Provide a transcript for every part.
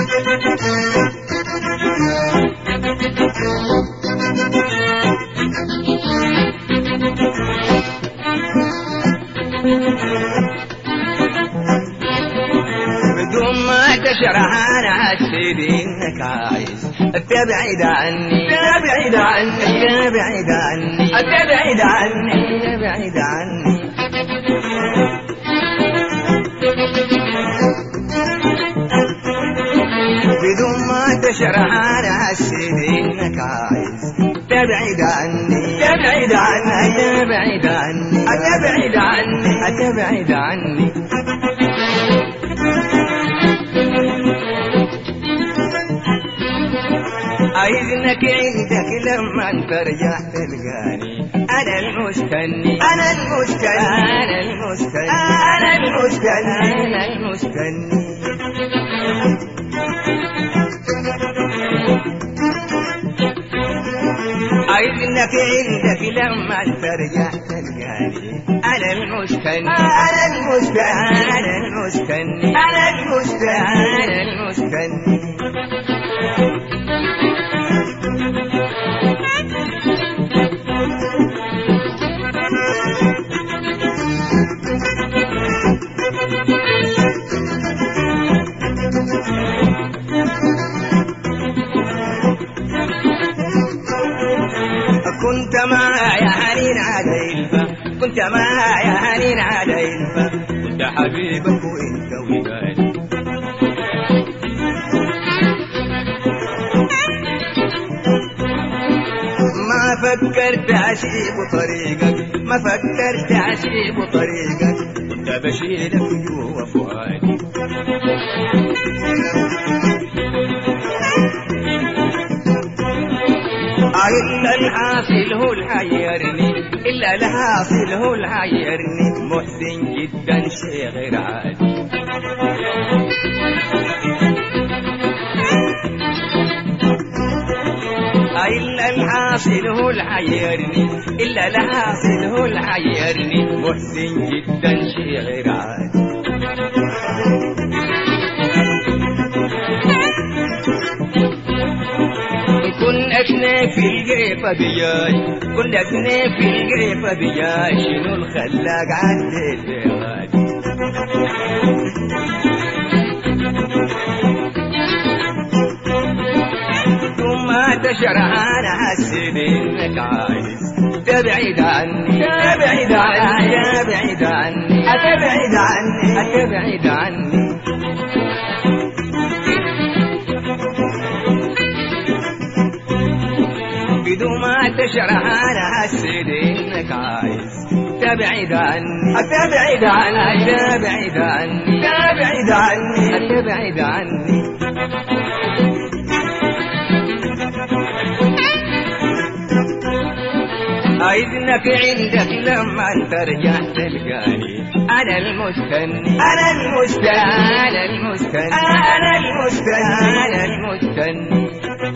بدون ما تشرح انا حسيت انك عايز تبعد عني تبعد عني تبعد عني تبعد عني تبعد عني. بدون ما تشرح انا حسيت انك عايز تبعد عني تبعد عني تبعد عني تبعد عني تبعد عني. عايزنك عندك لما ترجع تلقاني انا المستني انا المستني انا المستني انا المستني انا المستني. عايزنك عندك لما ترجع تلقاني انا المستني انا المستني انا المستني انا المستني انا المستني. كنت معايا حنين على الفا كنت معايا حنين على الفا كنت حبيبك وانت وداني. ما فكرت أسيب طريقك ما فكرت أسيب طريقك كنت بشيلك جوا فؤادي. إلا الحاصل هو الحيرني إلا الحاصل هو الحيرني محزن جدا شيء غير عادي. إلا الحاصل هو الحيرني إلا الحاصل هو الحيرني محزن جدا شيء غير عادي. كنا اثنين في القريفة بياي كنا اثنين في القريفة بياي شنو الخلاق عديت بغادي. ثم تشرح انا حسيت انك عايز تبعد عني تبعد عني تبعد عني تبعد عني تبعد عني. بدون ما تشرح انا حسيت انك عايز تبعد عني تبعد عني تبعد عني تبعد عني تبعد عني. عايزنك عندك لما ترجع تلقاني انا المستني انا المستني انا المستني انا المستني انا المستني.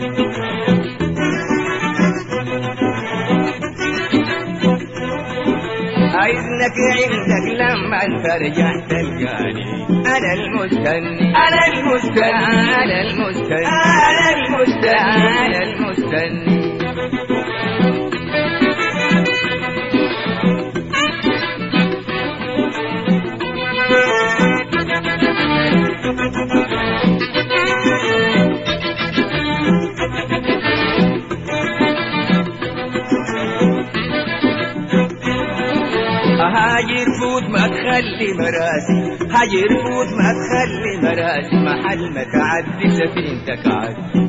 عايزنك عندك لما ترجع تلقاني انا المستني انا المستني انا المستني انا المستني انا المستني. هاجر فوت ما تخلي مراسي هاجر فوت ما تخلي مراسي محل ما تعدي سفينتك عادي.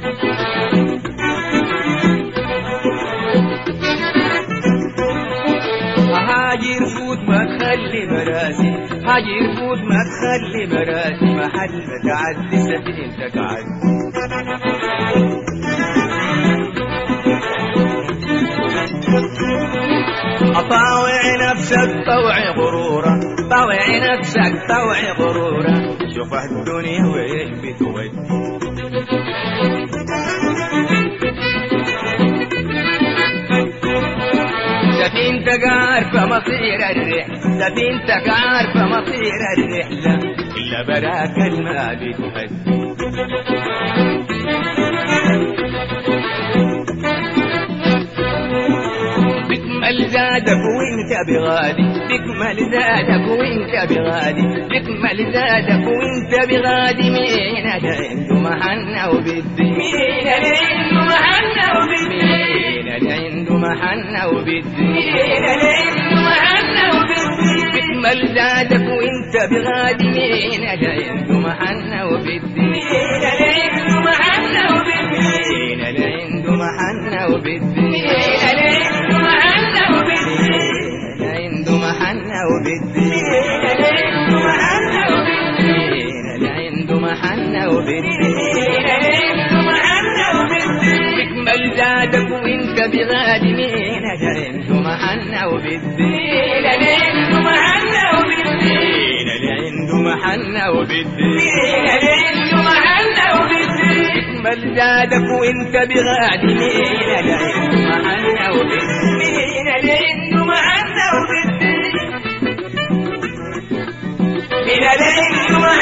هاجر فوت ما تخلي مراسي هاجر فوت ما تخلي مراسي محل ما تعدي سفينتك عادي. طاوع نفسك طوع غرورة طاوع نفسك طوع غرورة شوف الدنيا وين بتودي. سفينتك عارفة مصير الرحلة سفينتك عارفة مصير الرحلة إلا براك الماء بتهدي. بكمل زادك وانت بغادي، بكمل زادك وانت بغادي، بكمل زادك وانت بغادي. مين اللي عنده محنة وبدي، مين اللي عنده محنة وبدي، مين اللي عنده محنة وبدي، مين اللي عنده محنة وبدي. بكمل زادك وانت بغادي، مين اللي عنده محنة وبدي، مين اللي عنده محنة وبدي، مين اللي عنده محنة وبدي، مين اللي عنده محنة وبدي، عنده محنة وبدي، عنده محنة وبدي، عنده محنة وبدي، عنده محنة وبدي. بكمل زادك وانت بغادي، مين عنده محنة وبدي، عنده محنة وبدي، عنده محنة وبدي، عنده محنة وبدي. بكمل زادك وانت بغادي، مين عنده محنة وبدي، مين عنده محنة وبدي، مين عنده محنة